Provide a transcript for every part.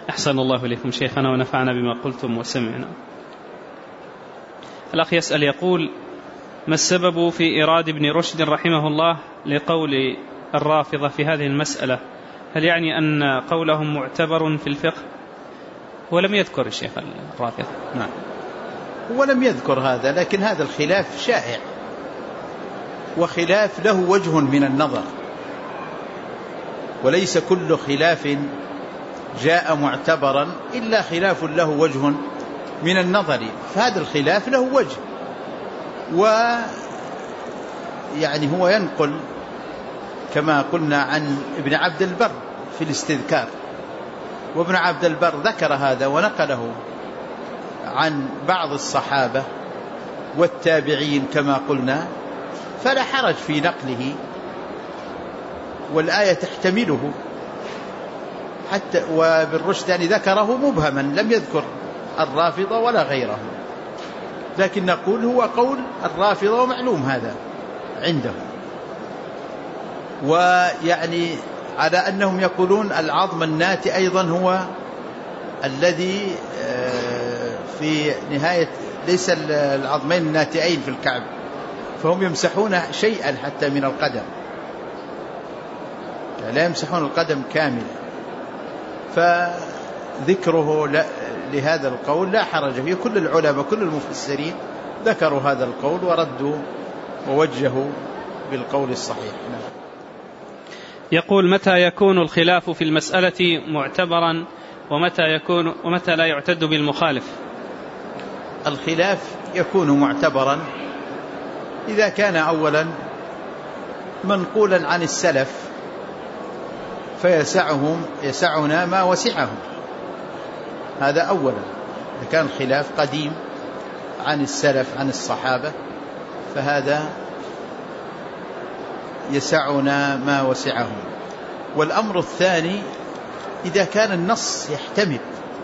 أحسن الله إليكم شيخنا ونفعنا بما قلتم وسمعنا. الأخ يسأل يقول: ما السبب في إيراد ابن رشد رحمه الله لقول الرافضة في هذه المسألة؟ هل يعني أن قولهم معتبر في الفقه؟ ولم يذكر الشيخ الرافضة. نعم، ولم يذكر هذا، لكن هذا الخلاف شائع، وخلاف له وجه من النظر، وليس كل خلاف جاء معتبرا إلا خلاف له وجه من النظر، فهذا الخلاف له وجه. ويعني هو ينقل كما قلنا عن ابن عبد البر في الاستذكار، وابن عبد البر ذكر هذا ونقله عن بعض الصحابة والتابعين كما قلنا، فلا حرج في نقله، والآية تحتمله. حتى وابن رشد يعني ذكره مبهما، لم يذكر الرافضة ولا غيره، لكن نقول هو قول الرافضة ومعلوم هذا عنده. ويعني على أنهم يقولون العظم الناتئ أيضا هو الذي في نهاية، ليس العظمين الناتئين في الكعب، فهم يمسحون شيئا حتى من القدم، لا يمسحون القدم كامل، فذكره لهذا القول لا حرج فيه. كل العلماء كل المفسرين ذكروا هذا القول وردوا ووجهوا بالقول الصحيح. يقول: متى يكون الخلاف في المسألة معتبرا ومتى لا يعتد بالمخالف؟ الخلاف يكون معتبرا إذا كان أولا منقولا عن السلف فيسعنا ما وسعهم، هذا أولا. إذا كان الخلاف قديم عن السلف عن الصحابة فهذا يسعنا ما وسعهم. والأمر الثاني إذا كان النص يحتمل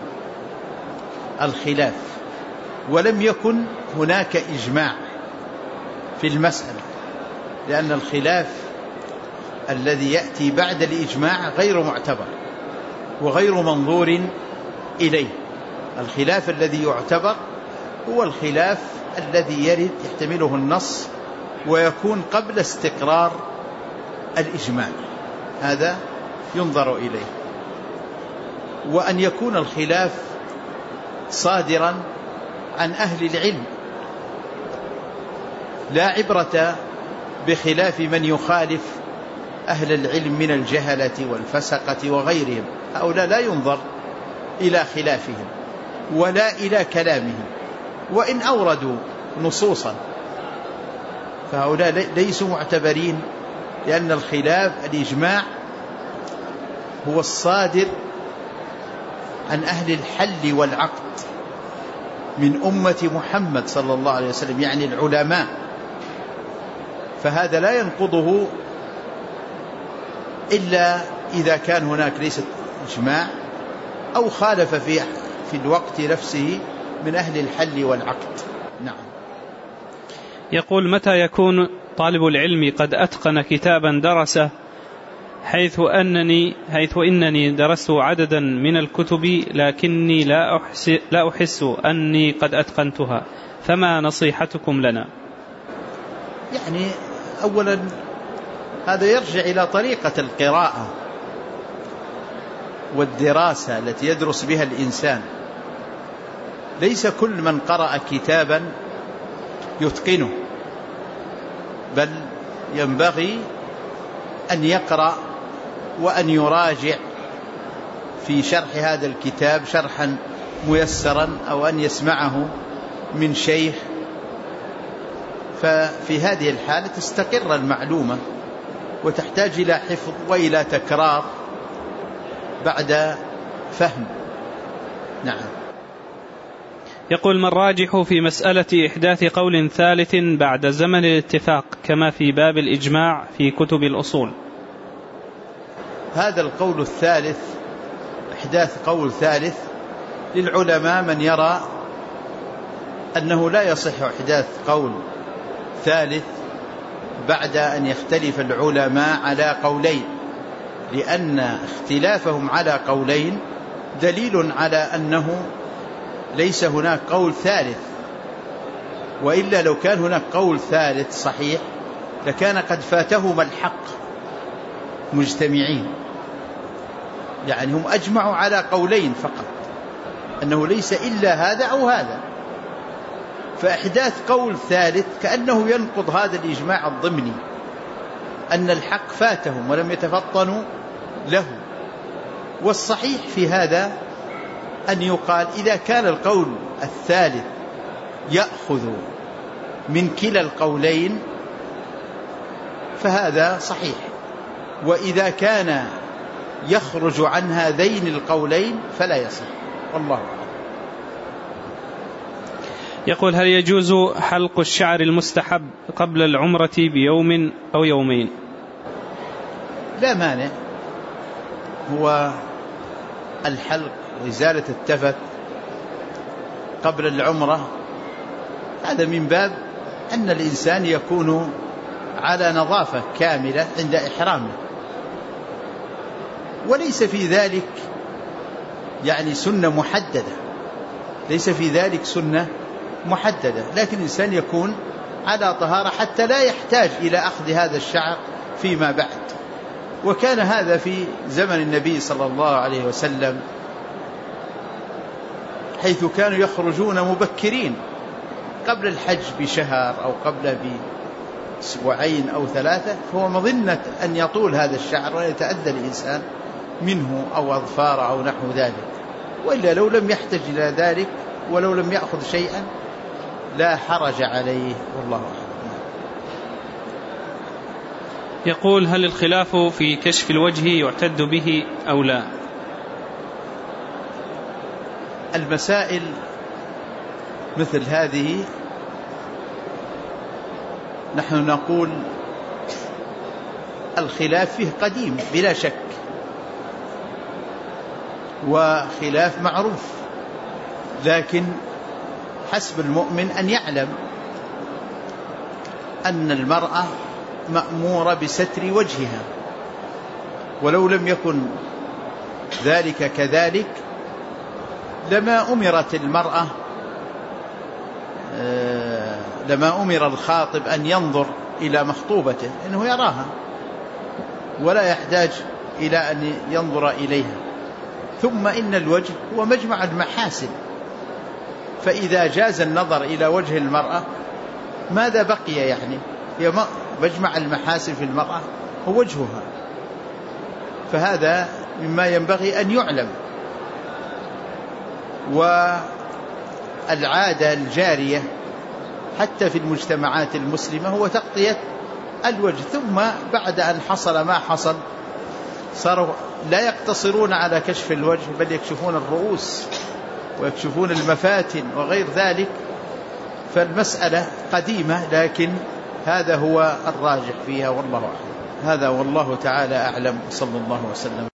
الخلاف ولم يكن هناك إجماع في المسألة، لأن الخلاف الذي يأتي بعد الإجماع غير معتبر وغير منظور إليه. الخلاف الذي يعتبر هو الخلاف الذي يرد يحتمله النص ويكون قبل استقرار الإجماع، هذا ينظر إليه. وأن يكون الخلاف صادرا عن أهل العلم، لا عبرة بخلاف من يخالف أهل العلم من الجهلة والفسقة وغيرهم، هؤلاء لا ينظر إلى خلافهم ولا إلى كلامهم، وإن أوردوا نصوصا فهؤلاء ليسوا معتبرين، لأن الخلاف الإجماع هو الصادر عن أهل الحل والعقد من أمة محمد صلى الله عليه وسلم، يعني العلماء، فهذا لا ينقضه إلا إذا كان هناك ليس إجماع أو خالف في الوقت نفسه من أهل الحل والعقد. نعم. يقول: متى يكون طالب العلم قد أتقن كتابا درسه حيث إنني درست عددا من الكتب لكني لا أحس أني قد أتقنتها، فما نصيحتكم لنا؟ يعني أولا هذا يرجع إلى طريقة القراءة والدراسة التي يدرس بها الإنسان. ليس كل من قرأ كتابا يتقنه، بل ينبغي أن يقرأ وأن يراجع في شرح هذا الكتاب شرحا ميسرا، أو أن يسمعه من شيخ، ففي هذه الحالة تستقر المعلومة وتحتاج إلى حفظ وإلى تكرار بعد فهم. نعم. يقول: ما الراجح في مسألة إحداث قول ثالث بعد زمن الاتفاق كما في باب الإجماع في كتب الأصول؟ هذا القول الثالث، إحداث قول ثالث، للعلماء من يرى أنه لا يصح إحداث قول ثالث بعد أن يختلف العلماء على قولين، لأن اختلافهم على قولين دليل على أنه ليس هناك قول ثالث، وإلا لو كان هناك قول ثالث صحيح لكان قد فاتهما الحق مجتمعين. يعني هم أجمعوا على قولين فقط، أنه ليس إلا هذا أو هذا، فإحداث قول ثالث كأنه ينقض هذا الإجماع الضمني أن الحق فاتهم ولم يتفطنوا له. والصحيح في هذا أن يقال إذا كان القول الثالث يأخذ من كلا القولين فهذا صحيح، وإذا كان يخرج عن هذين القولين فلا يصح، والله أعلم. يقول: هل يجوز حلق الشعر المستحب قبل العمرة بيوم أو يومين؟ لا مانع، هو الحلق وإزالة التفت قبل العمرة هذا من باب أن الإنسان يكون على نظافة كاملة عند إحرامه، وليس في ذلك يعني سنة محددة، ليس في ذلك سنة محددة، لكن الإنسان يكون على طهارة حتى لا يحتاج إلى أخذ هذا الشعر فيما بعد. وكان هذا في زمن النبي صلى الله عليه وسلم، حيث كانوا يخرجون مبكرين قبل الحج بشهر أو قبل بأسبوعين أو 3، فهو مظنة أن يطول هذا الشعر ويتأذى الإنسان منه أو أظفار أو نحو ذلك، وإلا لو لم يحتج إلى ذلك ولو لم يأخذ شيئا لا حرج عليه، والله أعلم. يقول: هل الخلاف في كشف الوجه يعتد به أو لا؟ المسائل مثل هذه نحن نقول الخلاف فيه قديم بلا شك، وخلاف معروف، لكن حسب المؤمن أن يعلم أن المرأة مأمورة بستر وجهها، ولو لم يكن ذلك كذلك لما أمرت المرأة لما أمر الخاطب أن ينظر إلى مخطوبته إنه يراها ولا يحتاج إلى أن ينظر إليها. ثم إن الوجه هو مجمع المحاسن، فإذا جاز النظر إلى وجه المرأة ماذا بقي؟ يعني مجمع المحاسن في المرأة هو وجهها، فهذا مما ينبغي أن يعلم. والعادة الجارية حتى في المجتمعات المسلمة هو تغطية الوجه، ثم بعد أن حصل ما حصل صاروا لا يقتصرون على كشف الوجه بل يكشفون الرؤوس ويكشفون المفاتن وغير ذلك، فالمسألة قديمة، لكن هذا هو الراجح فيها، والله أعلم. هذا والله تعالى أعلم، صلى الله وسلم.